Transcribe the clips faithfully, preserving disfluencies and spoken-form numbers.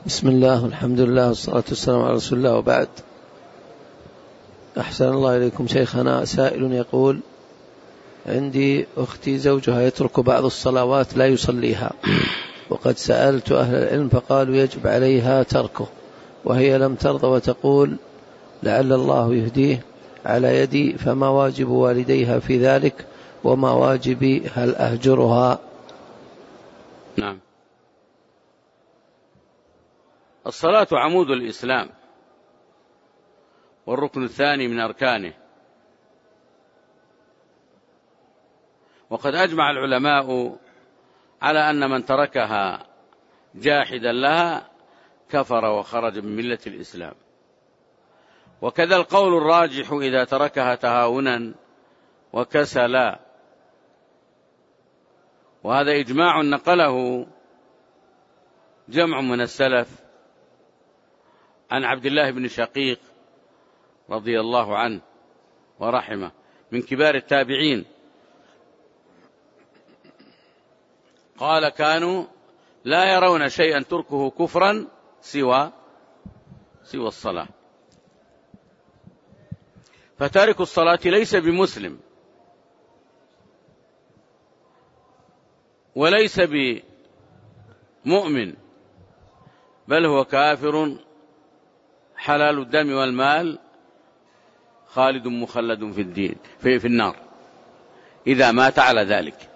بسم الله والحمد لله والصلاة والسلام على رسول الله، وبعد. أحسن الله إليكم شيخنا. سائل يقول: عندي أختي زوجها يترك بعض الصلوات لا يصليها، وقد سألت أهل العلم فقالوا يجب عليها تركه، وهي لم ترضى وتقول لعل الله يهديه على يدي، فما واجب والديها في ذلك وما واجبي؟ هل أهجرها؟ نعم. الصلاة عمود الإسلام والركن الثاني من أركانه، وقد أجمع العلماء على أن من تركها جاحدا لها كفر وخرج من ملة الإسلام، وكذا القول الراجح إذا تركها تهاونا وكسلا، وهذا إجماع نقله جمع من السلف عن عبد الله بن شقيق رضي الله عنه ورحمه من كبار التابعين، قال: كانوا لا يرون شيئا تركه كفرا سوى سوى الصلاة، فتارك الصلاة ليس بمسلم وليس بمؤمن، بل هو كافر حلال الدم والمال خالد مخلد في الدين في, في النار إذا مات على ذلك.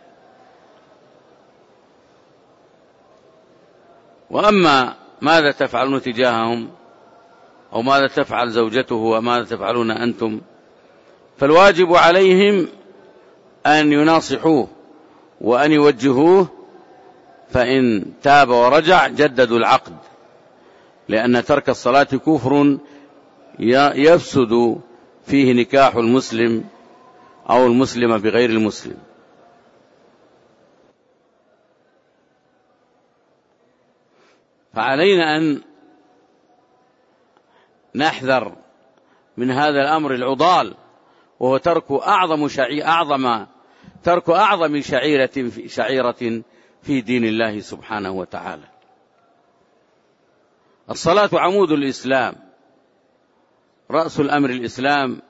وأما ماذا تفعلون تجاههم، أو ماذا تفعل زوجته وماذا تفعلون أنتم، فالواجب عليهم أن يناصحوه وأن يوجهوه، فإن تاب ورجع جددوا العقد، لأن ترك الصلاة كفر يفسد فيه نكاح المسلم أو المسلم بغير المسلم. فعلينا أن نحذر من هذا الأمر العضال، وهو ترك أعظم شعيرة أعظم ترك أعظم شعيرة شعيرة في دين الله سبحانه وتعالى. الصلاة عمود الإسلام، رأس الأمر الإسلام،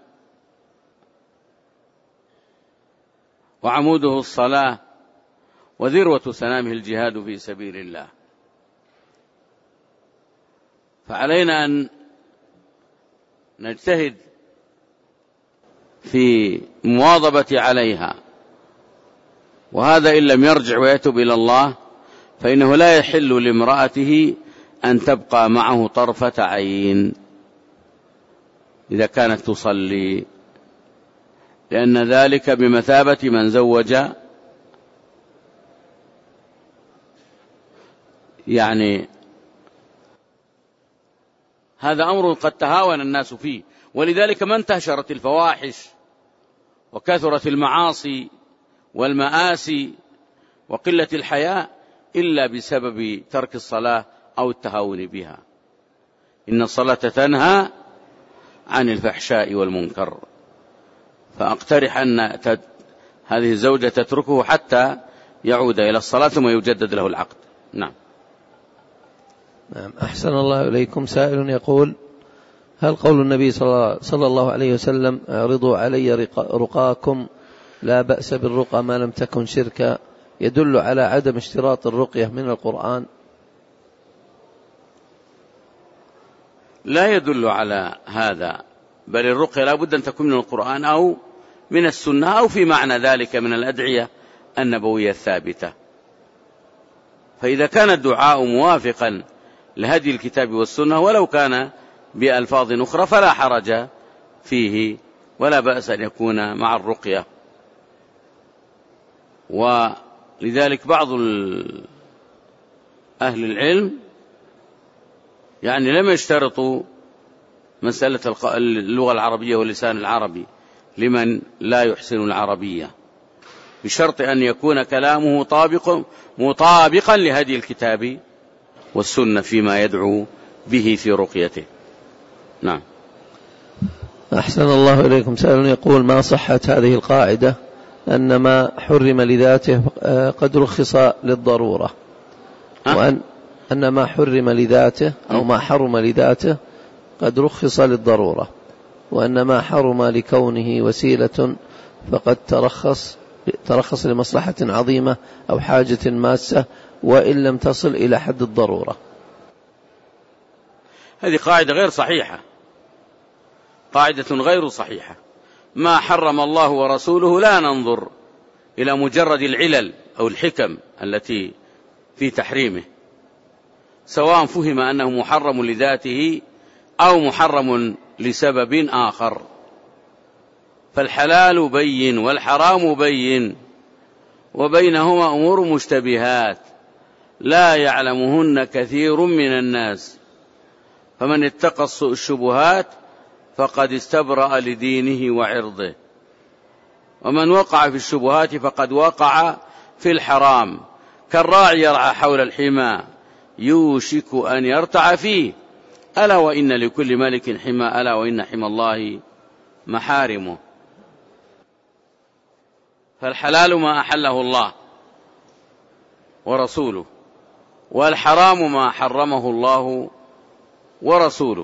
وعموده الصلاة، وذروة سنامه الجهاد في سبيل الله. فعلينا أن نجتهد في مواظبة عليها، وهذا إن لم يرجع ويتوب إلى الله فإنه لا يحل لامرأته أن تبقى معه طرفة عين إذا كانت تصلي، لأن ذلك بمثابة من زوج يعني هذا أمر قد تهاون الناس فيه، ولذلك ما انتشرت الفواحش وكثرت المعاصي والمآسي وقلة الحياء إلا بسبب ترك الصلاة أو التهاون بها. إن الصلاة تنهى عن الفحشاء والمنكر، فأقترح أن هذه الزوجة تتركه حتى يعود إلى الصلاة ثم يجدد له العقد. نعم. نعم. أحسن الله إليكم. سائل يقول: هل قول النبي صلى الله عليه وسلم اعرضوا علي رقاكم لا بأس بالرقى ما لم تكن شركا يدل على عدم اشتراط الرقية من القرآن؟ لا يدل على هذا، بل الرقية لا بد أن تكون من القرآن أو من السنة أو في معنى ذلك من الأدعية النبوية الثابتة. فإذا كان الدعاء موافقا لهدي الكتاب والسنة ولو كان بألفاظ أخرى فلا حرج فيه، ولا بأس أن يكون مع الرقية. ولذلك بعض أهل العلم يعني لم يشترطوا مسألة اللغة العربية واللسان العربي لمن لا يحسن العربية، بشرط أن يكون كلامه طابق مطابقا لهدي الكتاب والسنة فيما يدعو به في رقيته. نعم. أحسن الله إليكم. سائل يقول: ما صحة هذه القاعدة أن ما حرم لذاته قد رخص للضرورة؟ وأن أن ما حرم لذاته أو ما حرم لذاته قد رخص للضرورة، وأن ما حرم لكونه وسيلة فقد ترخص ترخص لمصلحة عظيمة أو حاجة ماسة وإن لم تصل إلى حد الضرورة. هذه قاعدة غير صحيحة، قاعدة غير صحيحة. ما حرم الله ورسوله لا ننظر إلى مجرد العلل أو الحكم التي في تحريمه، سواء فهم أنه محرم لذاته أو محرم لسبب آخر. فالحلال بين والحرام بين، وبينهما أمور مشتبهات لا يعلمهن كثير من الناس، فمن اتقى الشبهات فقد استبرأ لدينه وعرضه، ومن وقع في الشبهات فقد وقع في الحرام. كالراعي يرعى حول الحمى يوشك أن يرتع فيه، ألا وإن لكل ملك حمى، ألا وإن حمى الله محارمه. فالحلال ما أحله الله ورسوله، والحرام ما حرمه الله ورسوله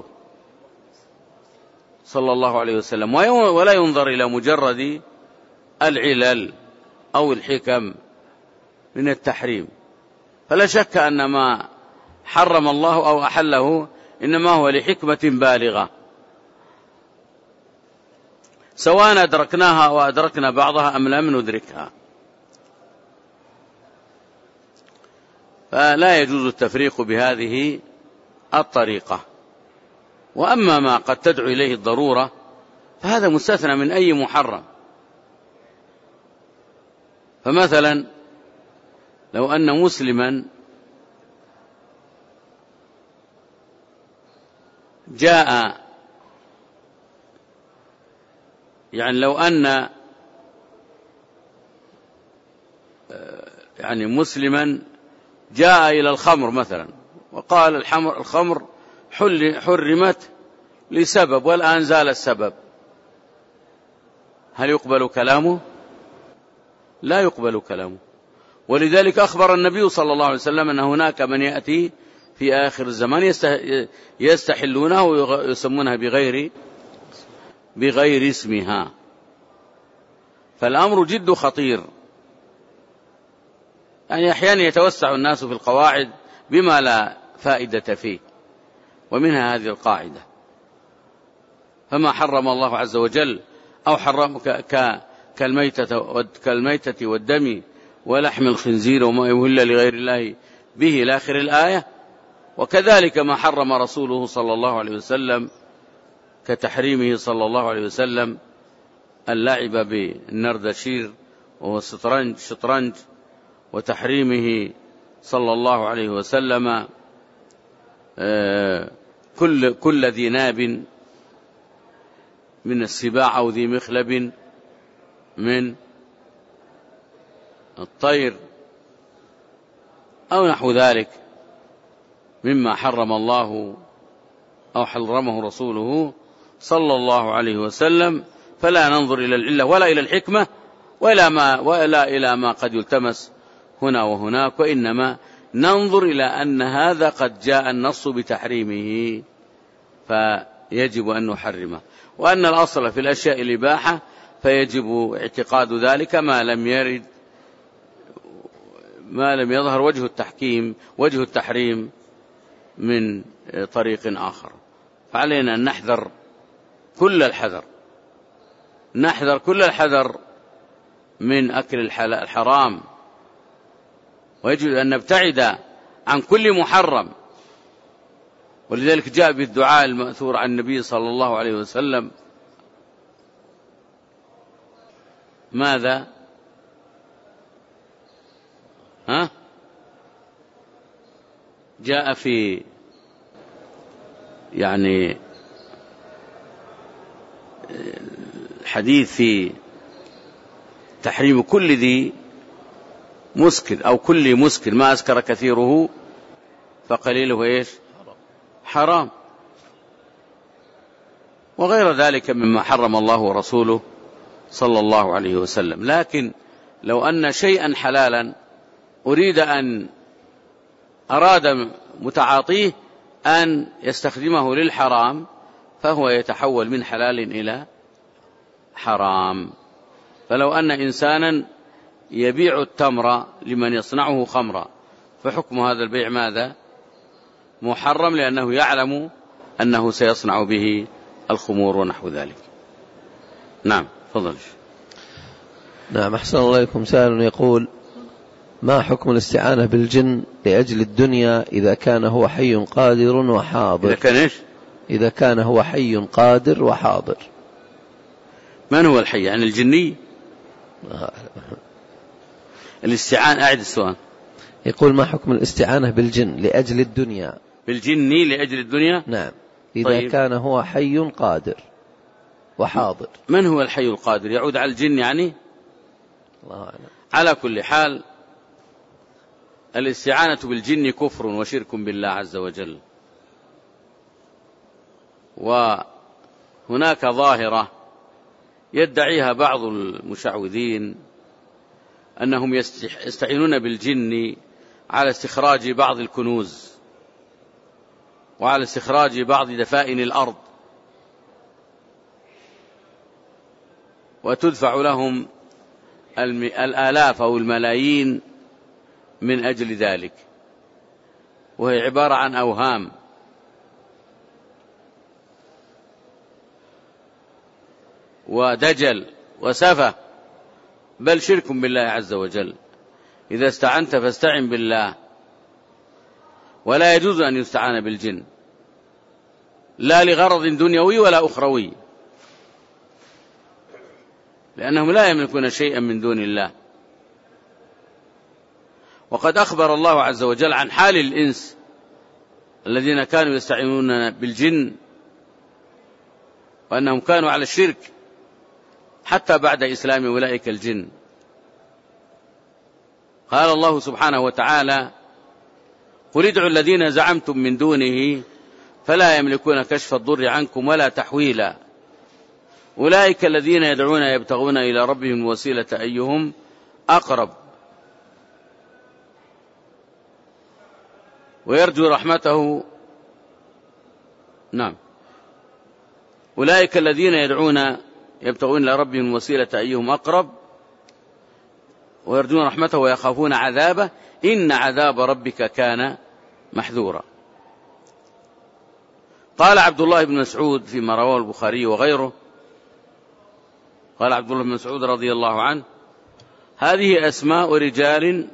صلى الله عليه وسلم، ولا ينظر إلى مجرد العلل أو الحكم من التحريم. فلا شك أن ما حرم الله أو أحله إنما هو لحكمة بالغة، سواء أدركناها أو أدركنا بعضها أم لم ندركها. فلا يجوز التفريق بهذه الطريقة. وأما ما قد تدعو إليه الضرورة فهذا مستثنى من أي محرم. فمثلا لو أن مسلما جاء، يعني لو أن يعني مسلما جاء إلى الخمر مثلا وقال الخمر حرمت لسبب والآن زال السبب، هل يقبل كلامه؟ لا يقبل كلامه. ولذلك أخبر النبي صلى الله عليه وسلم أن هناك من يأتي في آخر الزمان يستحلونها ويسمونها بغير بغير اسمها. فالأمر جد خطير، يعني أحيانا يتوسع الناس في القواعد بما لا فائدة فيه، ومنها هذه القاعدة. فما حرم الله عز وجل أو حرم كالميتة, كالميتة والدم ولحم الخنزير وما يهل لغير الله به إلى آخر الآية. وكذلك ما حرم رسوله صلى الله عليه وسلم كتحريمه صلى الله عليه وسلم اللعب بالنردشير وهو الشطرنج شطرنج، وتحريمه صلى الله عليه وسلم كل كل ذي ناب من السباع أو ذي مخلب من الطير أو نحو ذلك مما حرم الله أو حرمه رسوله صلى الله عليه وسلم. فلا ننظر إلى العلة ولا إلى الحكمة ولا, ما ولا إلى ما قد يلتمس هنا وهناك، وإنما ننظر إلى أن هذا قد جاء النص بتحريمه فيجب أن نحرمه، وأن الأصل في الأشياء الإباحة فيجب اعتقاد ذلك ما لم يرد ما لم يظهر وجه التحكيم وجه التحريم من طريق آخر. فعلينا أن نحذر كل الحذر نحذر كل الحذر من أكل الحرام، ويجب أن نبتعد عن كل محرم. ولذلك جاء بالدعاء المأثور عن النبي صلى الله عليه وسلم ماذا؟ ها؟ جاء في يعني حديث في تحريم كل ذي مسكر أو كل مسكر ما أسكر كثيره فقليله إيش؟ حرام، وغير ذلك مما حرم الله ورسوله صلى الله عليه وسلم. لكن لو أن شيئا حلالا أريد أن أراد متعاطيه أن يستخدمه للحرام فهو يتحول من حلال إلى حرام. فلو أن إنسانا يبيع التمر لمن يصنعه خمرا فحكم هذا البيع ماذا؟ محرم، لأنه يعلم أنه سيصنع به الخمور ونحو ذلك. نعم تفضل. نعم أحسن الله إليكم. سائل يقول: ما حكم الاستعانة بالجن لأجل الدنيا إذا كان هو حي قادر وحاضر؟ إذا كان إيش؟ إذا كان هو حي قادر وحاضر. من هو الحي؟ يعني الجني؟ الاستعانة، أعد السؤال. يقول: ما حكم الاستعانة بالجن لأجل الدنيا؟ بالجني لأجل الدنيا؟ نعم، إذا طيب. كان هو حي قادر وحاضر. من هو الحي القادر؟ يعود على الجن يعني؟ الله أعلم. على كل حال الاستعانة بالجن كفر وشرك بالله عز وجل. وهناك ظاهرة يدعيها بعض المشعوذين أنهم يستعينون بالجن على استخراج بعض الكنوز وعلى استخراج بعض دفائن الأرض، وتدفع لهم الآلاف أو الملايين من أجل ذلك، وهي عبارة عن أوهام. ودجل وسفة، بل شرك بالله عز وجل. إذا استعنت فاستعن بالله، ولا يجوز أن يستعان بالجن لا لغرض دنيوي ولا أخروي، لأنهم لا يملكون شيئا من دون الله. وقد أخبر الله عز وجل عن حال الإنس الذين كانوا يستعينون بالجن وأنهم كانوا على الشرك حتى بعد إسلام أولئك الجن. قال الله سبحانه وتعالى: قل ادعوا الذين زعمتم من دونه فلا يملكون كشف الضر عنكم ولا تحويلا أولئك الذين يدعون يبتغون إلى ربهم الوسيلة أيهم أقرب ويرجو رحمته. نعم، أولئك الذين يدعون يبتغون إلى ربهم الوسيلة أيهم أقرب ويرجون رحمته ويخافون عذابه إن عذاب ربك كان محذورا. قال عبد الله بن مسعود فيما رواه البخاري وغيره، قال عبد الله بن مسعود رضي الله عنه: هذه أسماء رجال،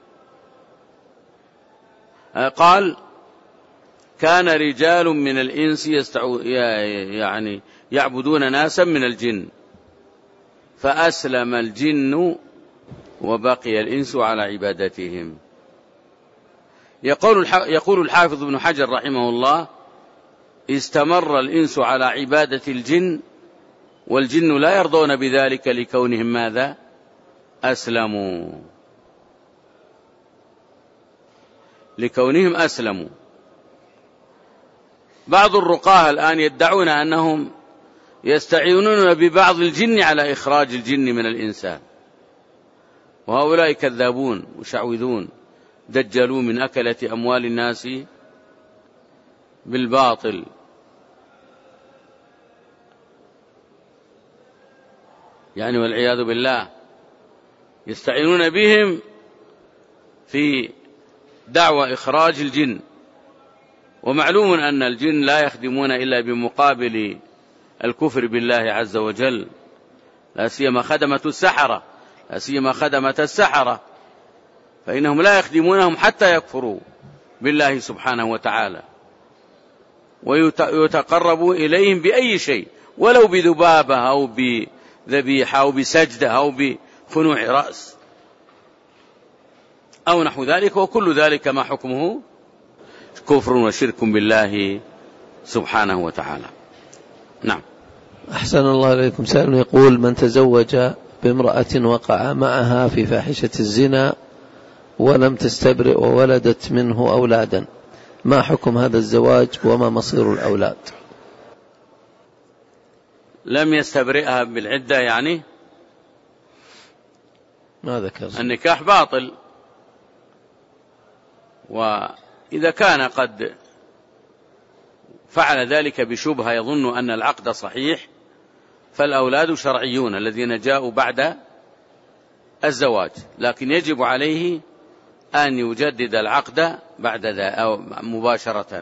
قال: كان رجال من الإنس يستعو يعني يعبدون ناسا من الجن فأسلم الجن وبقي الإنس على عبادتهم. يقول يقول الحافظ ابن حجر رحمه الله: استمر الإنس على عبادة الجن والجن لا يرضون بذلك لكونهم ماذا؟ أسلموا، لكونهم أسلموا. بعض الرقاة الآن يدعون أنهم يستعينون ببعض الجن على إخراج الجن من الإنسان، وهؤلاء كذابون مشعوذون دجلوا من أكلة أموال الناس بالباطل. يعني والعياذ بالله يستعينون بهم في دعوى إخراج الجن، ومعلوم أن الجن لا يخدمون إلا بمقابل الكفر بالله عز وجل، لا سيما خدمة السحرة لا سيما خدمة السحرة فإنهم لا يخدمونهم حتى يكفروا بالله سبحانه وتعالى ويتقربوا إليهم بأي شيء، ولو بذبابة أو بذبيحة أو بسجدة أو بخنوع رأس أو نحو ذلك، وكل ذلك ما حكمه كفر وشرك بالله سبحانه وتعالى. نعم. أحسن الله إليكم. سائل يقول: من تزوج بامرأة وقع معها في فاحشة الزنا ولم تستبرئ وولدت منه أولادا، ما حكم هذا الزواج وما مصير الأولاد؟ لم يستبرئها بالعدة يعني ما ذكر. النكاح باطل، إذا كان قد فعل ذلك بشبهة يظن أن العقد صحيح، فالأولاد شرعيون الذين جاءوا بعد الزواج، لكن يجب عليه أن يجدد العقد بعد ذلك أو مباشرة.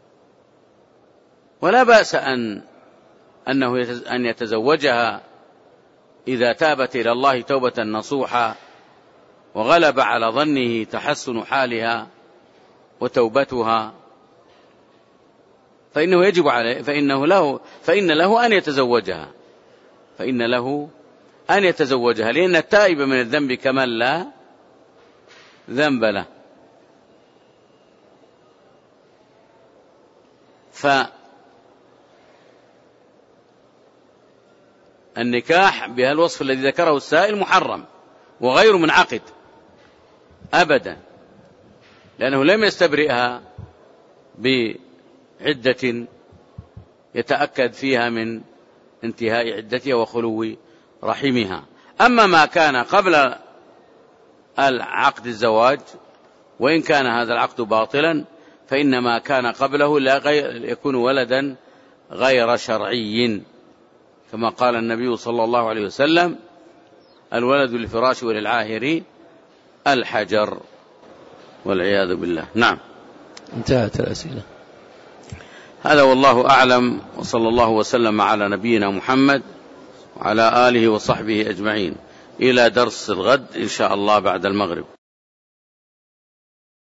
ولا بأس أن أنه أن يتزوجها إذا تابت إلى الله توبة نصوحة وغلب على ظنه تحسن حالها وتوبتها، فإنه يجب عليه فإنه له فإن له أن يتزوجها فإن له أن يتزوجها لأن التائب من الذنب كمن لا ذنب له. فالنكاح بهالوصف الذي ذكره السائل محرم وغير منعقد أبدا، لأنه لم يستبرئها بعدة يتأكد فيها من انتهاء عدتها وخلو رحمها. أما ما كان قبل العقد الزواج وإن كان هذا العقد باطلا فإن ما كان قبله لا غير يكون ولدا غير شرعي، كما قال النبي صلى الله عليه وسلم: الولد للفراش وللعاهر الحجر، والعياذ بالله. نعم، انتهت الأسئلة. هذا والله أعلم، وصلى الله وسلم على نبينا محمد وعلى آله وصحبه أجمعين. إلى درس الغد إن شاء الله بعد المغرب.